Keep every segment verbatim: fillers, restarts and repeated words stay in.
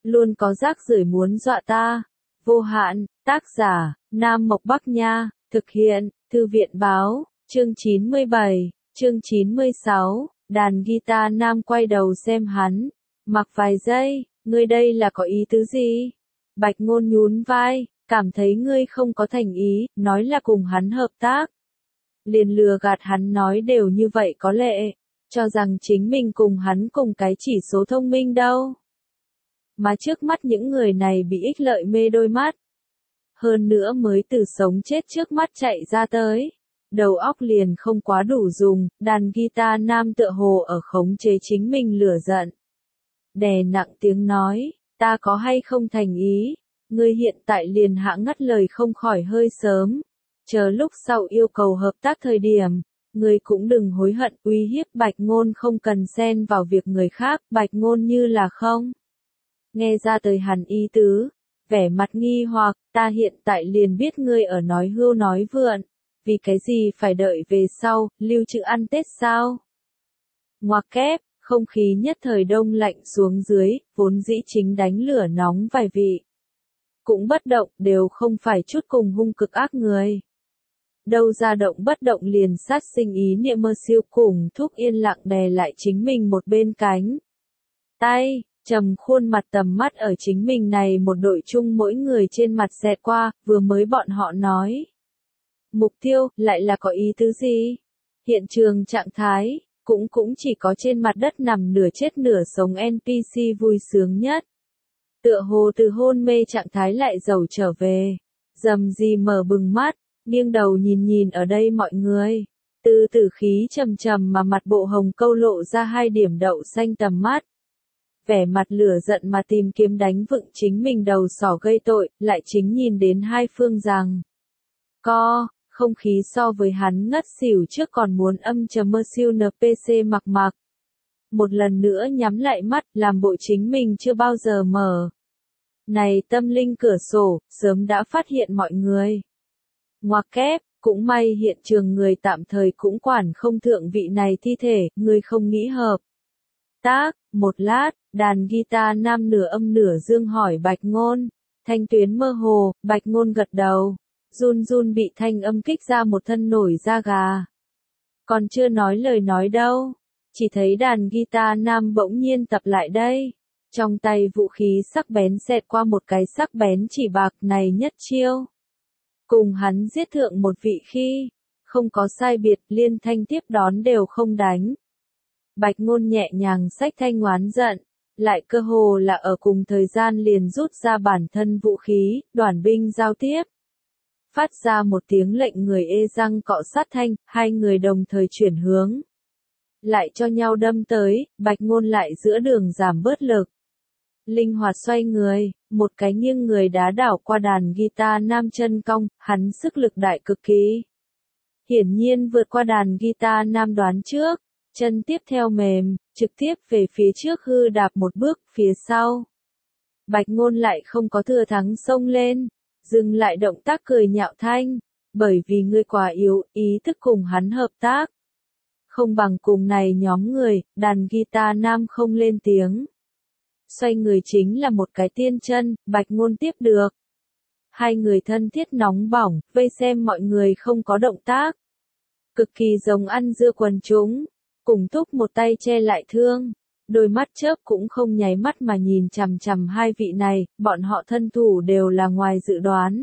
luôn có rác rưởi muốn dọa ta. Vô hạn, tác giả, Nam Mộc Bắc Nha, thực hiện, Thư viện Báo, chương chín mươi bảy, chương chín mươi sáu, đàn guitar nam quay đầu xem hắn, mặc vài giây, ngươi đây là có ý tứ gì? Bạch Ngôn nhún vai, cảm thấy ngươi không có thành ý, nói là cùng hắn hợp tác. Liền lừa gạt hắn nói đều như vậy có lệ, cho rằng chính mình cùng hắn cùng cái chỉ số thông minh đâu. Mà trước mắt những người này bị ích lợi mê đôi mắt. Hơn nữa mới từ sống chết trước mắt chạy ra tới. Đầu óc liền không quá đủ dùng, đàn guitar nam tựa hồ ở khống chế chính mình lửa giận. Đè nặng tiếng nói, ta có hay không thành ý, ngươi hiện tại liền hạ ngắt lời không khỏi hơi sớm. Chờ lúc sau yêu cầu hợp tác thời điểm, ngươi cũng đừng hối hận. Uy hiếp Bạch Ngôn không cần xen vào việc người khác, Bạch Ngôn như là không. Nghe ra tới hắn ý tứ, vẻ mặt nghi hoặc, ta hiện tại liền biết ngươi ở nói hưu nói vượn, vì cái gì phải đợi về sau, lưu trữ ăn Tết sao? Ngoặc kép, không khí nhất thời đông lạnh xuống dưới, vốn dĩ chính đánh lửa nóng vài vị. Cũng bất động, đều không phải chút cùng hung cực ác người. Đâu ra động bất động liền sát sinh ý niệm mơ siêu cùng thúc yên lặng đè lại chính mình một bên cánh. Tay, trầm khuôn mặt tầm mắt ở chính mình này một đội chung mỗi người trên mặt xẹt qua, vừa mới bọn họ nói. Mục tiêu, lại là có ý tứ gì? Hiện trường trạng thái, cũng cũng chỉ có trên mặt đất nằm nửa chết nửa sống en pê xê vui sướng nhất. Tựa hồ từ hôn mê trạng thái lại giàu trở về. Dầm gì mở bừng mắt, nghiêng đầu nhìn nhìn ở đây mọi người. Từ tử khí trầm trầm mà mặt bộ hồng câu lộ ra hai điểm đậu xanh tầm mắt. Vẻ mặt lửa giận mà tìm kiếm đánh vựng chính mình đầu sỏ gây tội, lại chính nhìn đến hai phương rằng. Co, không khí so với hắn ngất xỉu trước còn muốn âm trầm mơ siêu en pê xê mặc mặc. Một lần nữa nhắm lại mắt, làm bộ chính mình chưa bao giờ mở. Này tâm linh cửa sổ, sớm đã phát hiện mọi người. Ngoặc kép, cũng may hiện trường người tạm thời cũng quản không thượng vị này thi thể, người không nghĩ hợp. Tác, một lát, đàn guitar nam nửa âm nửa dương hỏi Bạch Ngôn. Thanh tuyến mơ hồ, Bạch Ngôn gật đầu. Run run bị thanh âm kích ra một thân nổi da gà. Còn chưa nói lời nói đâu. Chỉ thấy đàn guitar nam bỗng nhiên tập lại đây. Trong tay vũ khí sắc bén xẹt qua một cái sắc bén chỉ bạc này nhất chiêu. Cùng hắn giết thượng một vị khi. Không có sai biệt liên thanh tiếp đón đều không đánh. Bạch Ngôn nhẹ nhàng xách thanh oán giận. Lại cơ hồ là ở cùng thời gian liền rút ra bản thân vũ khí, đoàn binh giao tiếp. Phát ra một tiếng lệnh người ê răng cọ sát thanh, hai người đồng thời chuyển hướng. Lại cho nhau đâm tới, Bạch Ngôn lại giữa đường giảm bớt lực. Linh hoạt xoay người, một cái nghiêng người đá đảo qua đàn guitar nam chân cong, hắn sức lực đại cực kỳ. Hiển nhiên vượt qua đàn guitar nam đoán trước, chân tiếp theo mềm, trực tiếp về phía trước hư đạp một bước, phía sau. Bạch Ngôn lại không có thừa thắng xông lên. Dừng lại động tác cười nhạo thanh, bởi vì ngươi quá yếu, ý thức cùng hắn hợp tác. Không bằng cùng này nhóm người, đàn guitar nam không lên tiếng. Xoay người chính là một cái tiên chân, Bạch Ngôn tiếp được. Hai người thân thiết nóng bỏng, vây xem mọi người không có động tác. Cực kỳ giống ăn dưa quần chúng, cùng thúc một tay che lại thương. Đôi mắt chớp cũng không nháy mắt mà nhìn chằm chằm hai vị này, bọn họ thân thủ đều là ngoài dự đoán.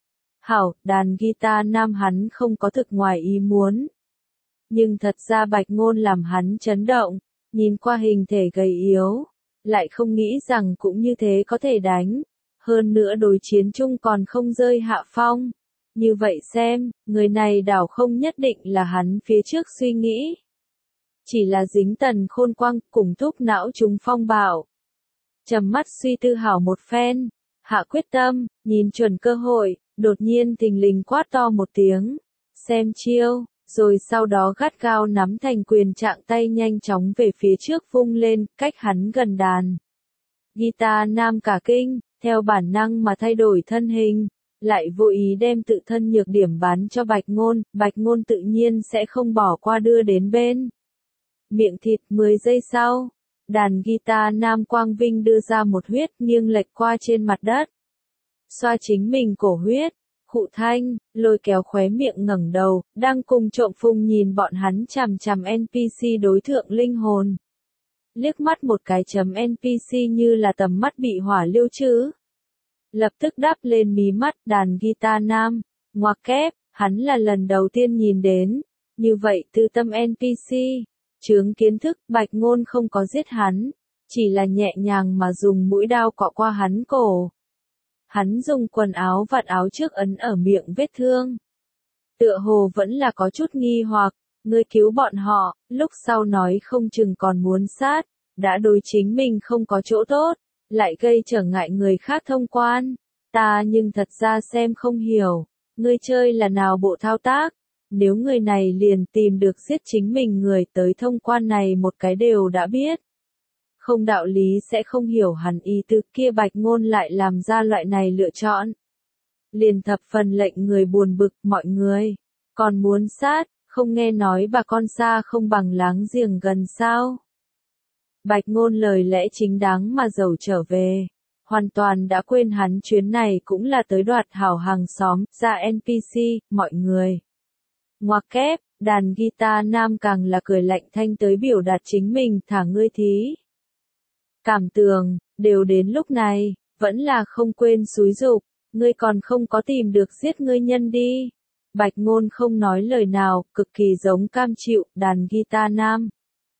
Hảo, đàn guitar nam hắn không có thực ngoài ý muốn. Nhưng thật ra Bạch Ngôn làm hắn chấn động, nhìn qua hình thể gầy yếu, lại không nghĩ rằng cũng như thế có thể đánh. Hơn nữa đối chiến chung còn không rơi hạ phong. Như vậy xem, người này đảo không nhất định là hắn phía trước suy nghĩ. Chỉ là dính tần khôn quang, cùng thúc não chúng phong bạo. Trầm mắt suy tư hảo một phen, hạ quyết tâm, nhìn chuẩn cơ hội, đột nhiên thình lình quát to một tiếng. Xem chiêu, rồi sau đó gắt gao nắm thành quyền trạng tay nhanh chóng về phía trước vung lên, cách hắn gần đàn. Guitar nam cả kinh, theo bản năng mà thay đổi thân hình, lại vô ý đem tự thân nhược điểm bán cho Bạch Ngôn, Bạch Ngôn tự nhiên sẽ không bỏ qua đưa đến bên. Miệng thịt mười giây sau, đàn guitar nam quang vinh đưa ra một huyết nghiêng lệch qua trên mặt đất. Xoa chính mình cổ huyết, khụ thanh, lôi kéo khóe miệng ngẩng đầu, đang cùng trộm phùng nhìn bọn hắn chằm chằm en pê xê đối thượng linh hồn. Liếc mắt một cái chấm en pê xê như là tầm mắt bị hỏa lưu trữ. Lập tức đáp lên mí mắt đàn guitar nam, ngoặc kép, hắn là lần đầu tiên nhìn đến. Như vậy tư tâm en pê xê, chướng kiến thức, Bạch Ngôn không có giết hắn, chỉ là nhẹ nhàng mà dùng mũi đao cọ qua hắn cổ. Hắn dùng quần áo vạt áo trước ấn ở miệng vết thương. Tựa hồ vẫn là có chút nghi hoặc, ngươi cứu bọn họ, lúc sau nói không chừng còn muốn sát, đã đối chính mình không có chỗ tốt, lại gây trở ngại người khác thông quan. Ta nhưng thật ra xem không hiểu, ngươi chơi là nào bộ thao tác, nếu người này liền tìm được giết chính mình người tới thông quan này một cái đều đã biết. Không đạo lý sẽ không hiểu hẳn ý tứ kia Bạch Ngôn lại làm ra loại này lựa chọn. Liền thập phần lệnh người buồn bực mọi người, còn muốn sát, không nghe nói bà con xa không bằng láng giềng gần sao. Bạch Ngôn lời lẽ chính đáng mà giàu trở về, hoàn toàn đã quên hắn chuyến này cũng là tới đoạt hảo hàng xóm, ra en pê xê, mọi người. Ngoặc kép, đàn guitar nam càng là cười lạnh thanh tới biểu đạt chính mình thả ngươi thí. Cảm tường, đều đến lúc này, vẫn là không quên xúi giục, ngươi còn không có tìm được giết ngươi nhân đi. Bạch Ngôn không nói lời nào, cực kỳ giống cam chịu, đàn guitar nam.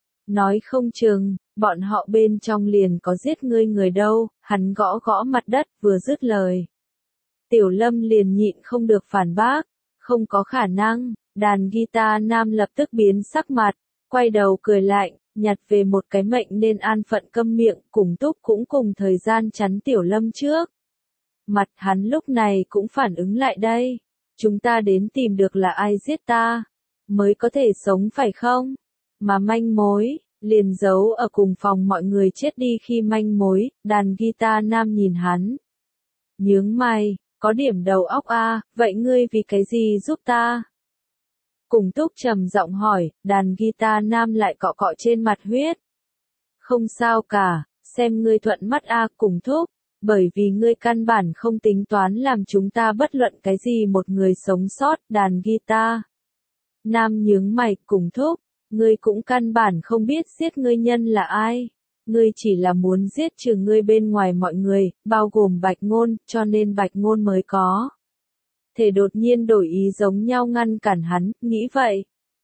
Nói không chừng, bọn họ bên trong liền có giết ngươi người đâu, hắn gõ gõ mặt đất vừa dứt lời. Tiểu Lâm liền nhịn không được phản bác, không có khả năng, đàn guitar nam lập tức biến sắc mặt, quay đầu cười lạnh, nhặt về một cái mệnh nên an phận câm miệng, cùng Túc cũng cùng thời gian chắn Tiểu Lâm trước. Mặt hắn lúc này cũng phản ứng lại đây, chúng ta đến tìm được là ai giết ta, mới có thể sống phải không? Mà manh mối, liền giấu ở cùng phòng mọi người chết đi khi manh mối, đàn guitar nam nhìn hắn. Nhướng mày, có điểm đầu óc a, vậy ngươi vì cái gì giúp ta? Cùng Túc trầm giọng hỏi, đàn guitar nam lại cọ cọ trên mặt huyết. Không sao cả, xem ngươi thuận mắt a Cùng Túc, bởi vì ngươi căn bản không tính toán làm chúng ta bất luận cái gì một người sống sót, đàn guitar. Nam nhướng mày, Cùng Túc, ngươi cũng căn bản không biết giết ngươi nhân là ai. Ngươi chỉ là muốn giết trừ ngươi bên ngoài mọi người, bao gồm Bạch Ngôn, cho nên Bạch Ngôn mới có thể đột nhiên đổi ý giống nhau ngăn cản hắn, nghĩ vậy.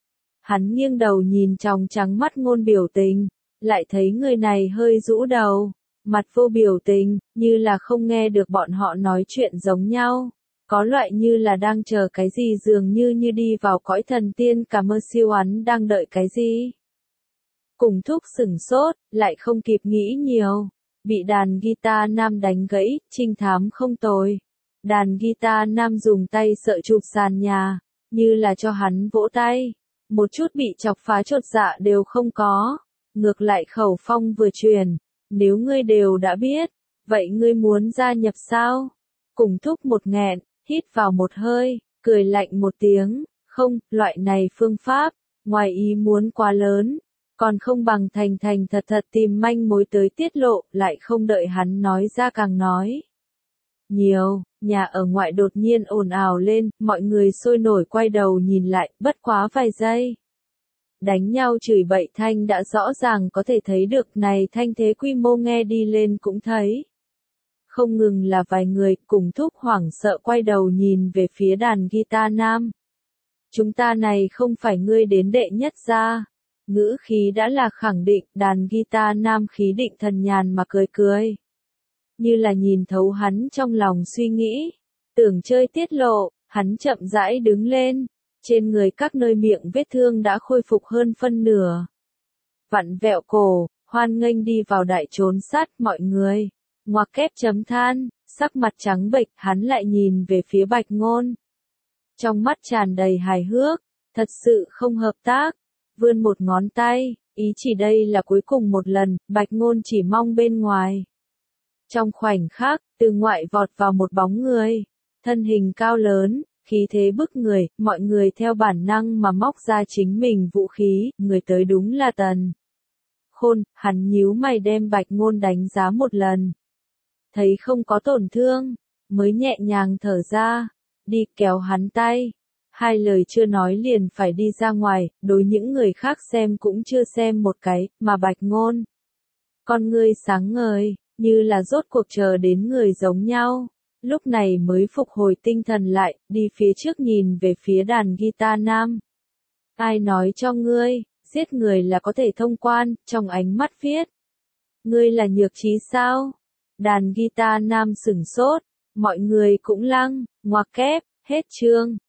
Hắn nghiêng đầu nhìn tròng trắng mắt Ngôn biểu tình, lại thấy người này hơi rũ đầu, mặt vô biểu tình, như là không nghe được bọn họ nói chuyện giống nhau. Có loại như là đang chờ cái gì dường như như đi vào cõi thần tiên cả mơ siêu hắn đang đợi cái gì. Cùng Thúc sửng sốt, lại không kịp nghĩ nhiều, bị đàn guitar nam đánh gãy, trinh thám không tồi. Đàn guitar nam dùng tay sợ chụp sàn nhà, như là cho hắn vỗ tay, một chút bị chọc phá chột dạ đều không có, ngược lại khẩu phong vừa truyền, nếu ngươi đều đã biết, vậy ngươi muốn gia nhập sao? Cùng Thúc một nghẹn, hít vào một hơi, cười lạnh một tiếng, không, loại này phương pháp, ngoài ý muốn quá lớn, còn không bằng thành thành thật thật tìm manh mối tới tiết lộ, lại không đợi hắn nói ra càng nói. Nhiều, nhà ở ngoại đột nhiên ồn ào lên, mọi người sôi nổi quay đầu nhìn lại, bất quá vài giây. Đánh nhau chửi bậy thanh đã rõ ràng có thể thấy được này thanh thế quy mô nghe đi lên cũng thấy. Không ngừng là vài người cùng Thúc hoảng sợ quay đầu nhìn về phía đàn guitar nam. Chúng ta này không phải ngươi đến đệ nhất gia. Ngữ khí đã là khẳng định, đàn guitar nam khí định thần nhàn mà cười cười. Như là nhìn thấu hắn trong lòng suy nghĩ. Tưởng chơi tiết lộ, hắn chậm rãi đứng lên. Trên người các nơi miệng vết thương đã khôi phục hơn phân nửa. Vặn vẹo cổ, hoan nghênh đi vào đại trốn sát mọi người. Ngoặc kép chấm than, sắc mặt trắng bệch, hắn lại nhìn về phía Bạch Ngôn. Trong mắt tràn đầy hài hước, thật sự không hợp tác. Vươn một ngón tay, ý chỉ đây là cuối cùng một lần, Bạch Ngôn chỉ mong bên ngoài. Trong khoảnh khắc, từ ngoại vọt vào một bóng người, thân hình cao lớn, khí thế bức người, mọi người theo bản năng mà móc ra chính mình vũ khí, người tới đúng là Tần. Khôn, hắn nhíu mày đem Bạch Ngôn đánh giá một lần. Thấy không có tổn thương, mới nhẹ nhàng thở ra, đi kéo hắn tay. Hai lời chưa nói liền phải đi ra ngoài, đối những người khác xem cũng chưa xem một cái, mà Bạch Ngôn. Con ngươi sáng ngời, như là rốt cuộc chờ đến người giống nhau. Lúc này mới phục hồi tinh thần lại, đi phía trước nhìn về phía đàn guitar nam. Ai nói cho ngươi, giết người là có thể thông quan, trong ánh mắt viết. Ngươi là nhược trí sao? Đàn guitar nam sửng sốt, mọi người cũng lăng, ngoặc kép, hết chương.